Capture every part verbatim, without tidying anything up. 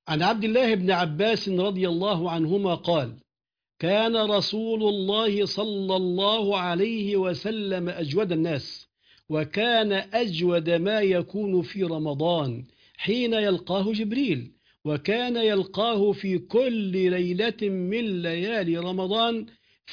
عن عبد الله بن عباس رضي الله عنهما قال: كان رسول الله صلى الله عليه وسلم أجود الناس، وكان أجود ما يكون في رمضان حين يلقاه جبريل، وكان يلقاه في كل ليلة من ليالي رمضان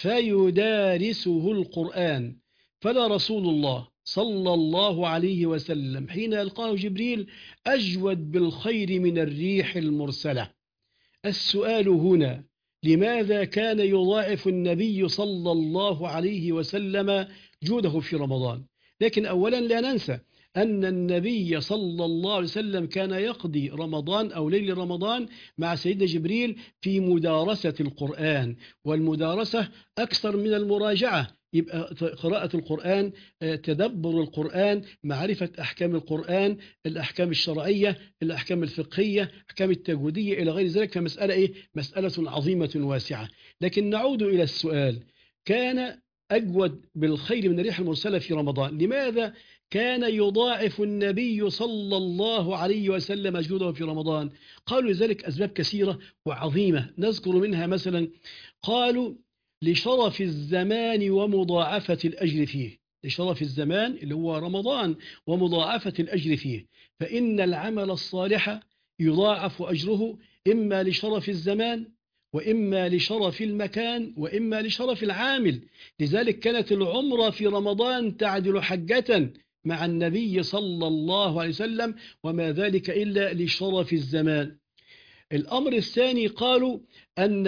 فيدارسه القرآن. فلا رسول الله صلى الله عليه وسلم حين يلقاه جبريل أجود بالخير من الريح المرسلة. السؤال هنا: لماذا كان يضاعف النبي صلى الله عليه وسلم جوده في رمضان؟ لكن أولا لا ننسى أن النبي صلى الله عليه وسلم كان يقضي رمضان أو ليل رمضان مع سيدنا جبريل في مدارسة القرآن، والمدارسة أكثر من المراجعة. يبقى قراءة القرآن، تدبر القرآن، معرفة أحكام القرآن، الأحكام الشرعية، الأحكام الفقهية، أحكام التجويدية إلى غير ذلك. فمسألة إيه؟ مسألة عظيمة واسعة. لكن نعود إلى السؤال: كان أجود بالخير من الريح المرسلة في رمضان، لماذا كان يضاعف النبي صلى الله عليه وسلم جوده في رمضان؟ قالوا لذلك أسباب كثيرة وعظيمة، نذكر منها مثلا: قالوا لشرف الزمان ومضاعفة الأجر فيه. لشرف الزمان اللي هو رمضان ومضاعفة الأجر فيه، فإن العمل الصالح يضاعف أجره إما لشرف الزمان، وإما لشرف المكان، وإما لشرف العامل. لذلك كانت العمرة في رمضان تعدل حجة مع النبي صلى الله عليه وسلم، وما ذلك إلا لشرف الزمان. الأمر الثاني: قالوا أن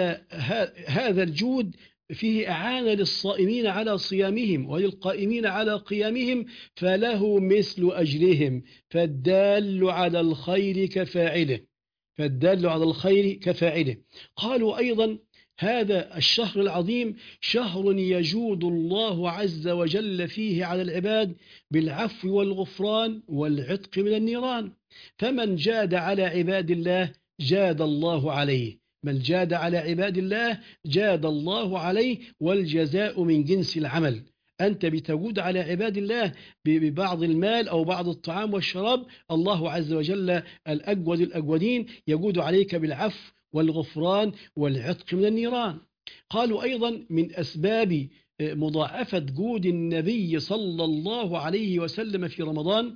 هذا الجود فيه إعانة للصائمين على صيامهم وللقائمين على قيامهم، فله مثل أجرهم، فالدال على الخير كفاعله. فالدال على الخير كفاعله. قالوا أيضا: هذا الشهر العظيم شهر يجود الله عز وجل فيه على العباد بالعفو والغفران والعتق من النيران، فمن جاد على عباد الله جاد الله عليه. من جاد على عباد الله جاد الله عليه، والجزاء من جنس العمل. أنت بتجود على عباد الله ببعض المال أو بعض الطعام والشراب، الله عز وجل الأجود الأجودين يجود عليك بالعفو والغفران والعتق من النيران. قالوا أيضا: من أسباب مضاعفة جود النبي صلى الله عليه وسلم في رمضان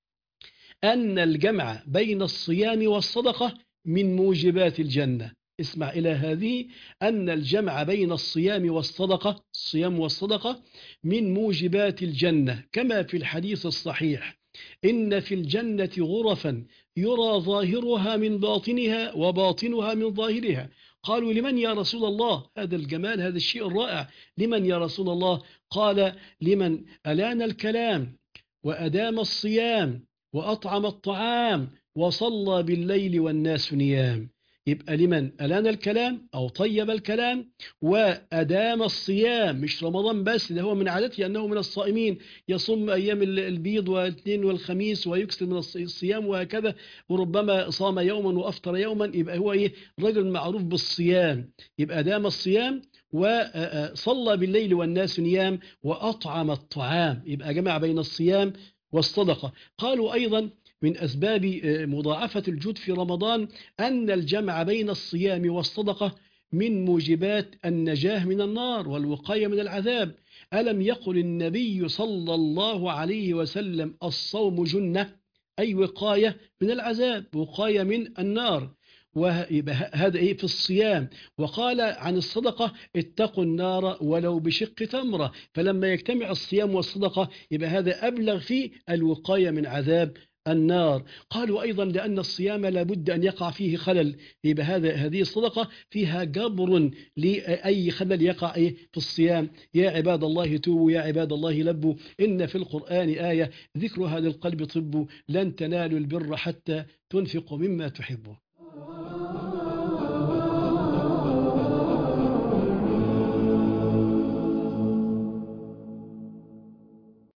أن الجمع بين الصيام والصدقة من موجبات الجنة. اسمع إلى هذه: أن الجمع بين الصيام والصدقة، الصيام والصدقة، من موجبات الجنة، كما في الحديث الصحيح: إن في الجنة غرفا يرى ظاهرها من باطنها وباطنها من ظاهرها. قالوا: لمن يا رسول الله هذا الجمال، هذا الشيء الرائع؟ لمن يا رسول الله؟ قال: لمن ألان الكلام وأدام الصيام وأطعم الطعام وصلى بالليل والناس نيام. يبقى لمن ألان الكلام أو طيب الكلام وأدام الصيام، مش رمضان بس، ده هو من عادته أنه من الصائمين يصوم أيام البيض والاثنين والخميس ويكسر من الصيام وهكذا، وربما صام يوما وأفطر يوما. يبقى هو إيه؟ رجل معروف بالصيام. يبقى أدام الصيام وصلى بالليل والناس نيام وأطعم الطعام، يبقى جمع بين الصيام والصدقة. قالوا أيضا: من أسباب مضاعفة الجود في رمضان أن الجمع بين الصيام والصدقة من موجبات النجاة من النار والوقاية من العذاب. ألم يقل النبي صلى الله عليه وسلم: الصوم جنة، أي وقاية من العذاب، وقاية من النار. وهذا إيه في الصيام. وقال عن الصدقة: اتقوا النار ولو بشق تمرة. فلما يجتمع الصيام والصدقة يبقى هذا أبلغ في الوقاية من عذاب النار. قالوا أيضا: لأن الصيام لابد أن يقع فيه خلل، يبقى هذا هذه الصدقة فيها جبر لأي خلل يقع في الصيام. يا عباد الله توبوا، يا عباد الله لبوا، إن في القرآن آية ذكرها للقلب طب، لن تنالوا البر حتى تنفقوا مما تحبون.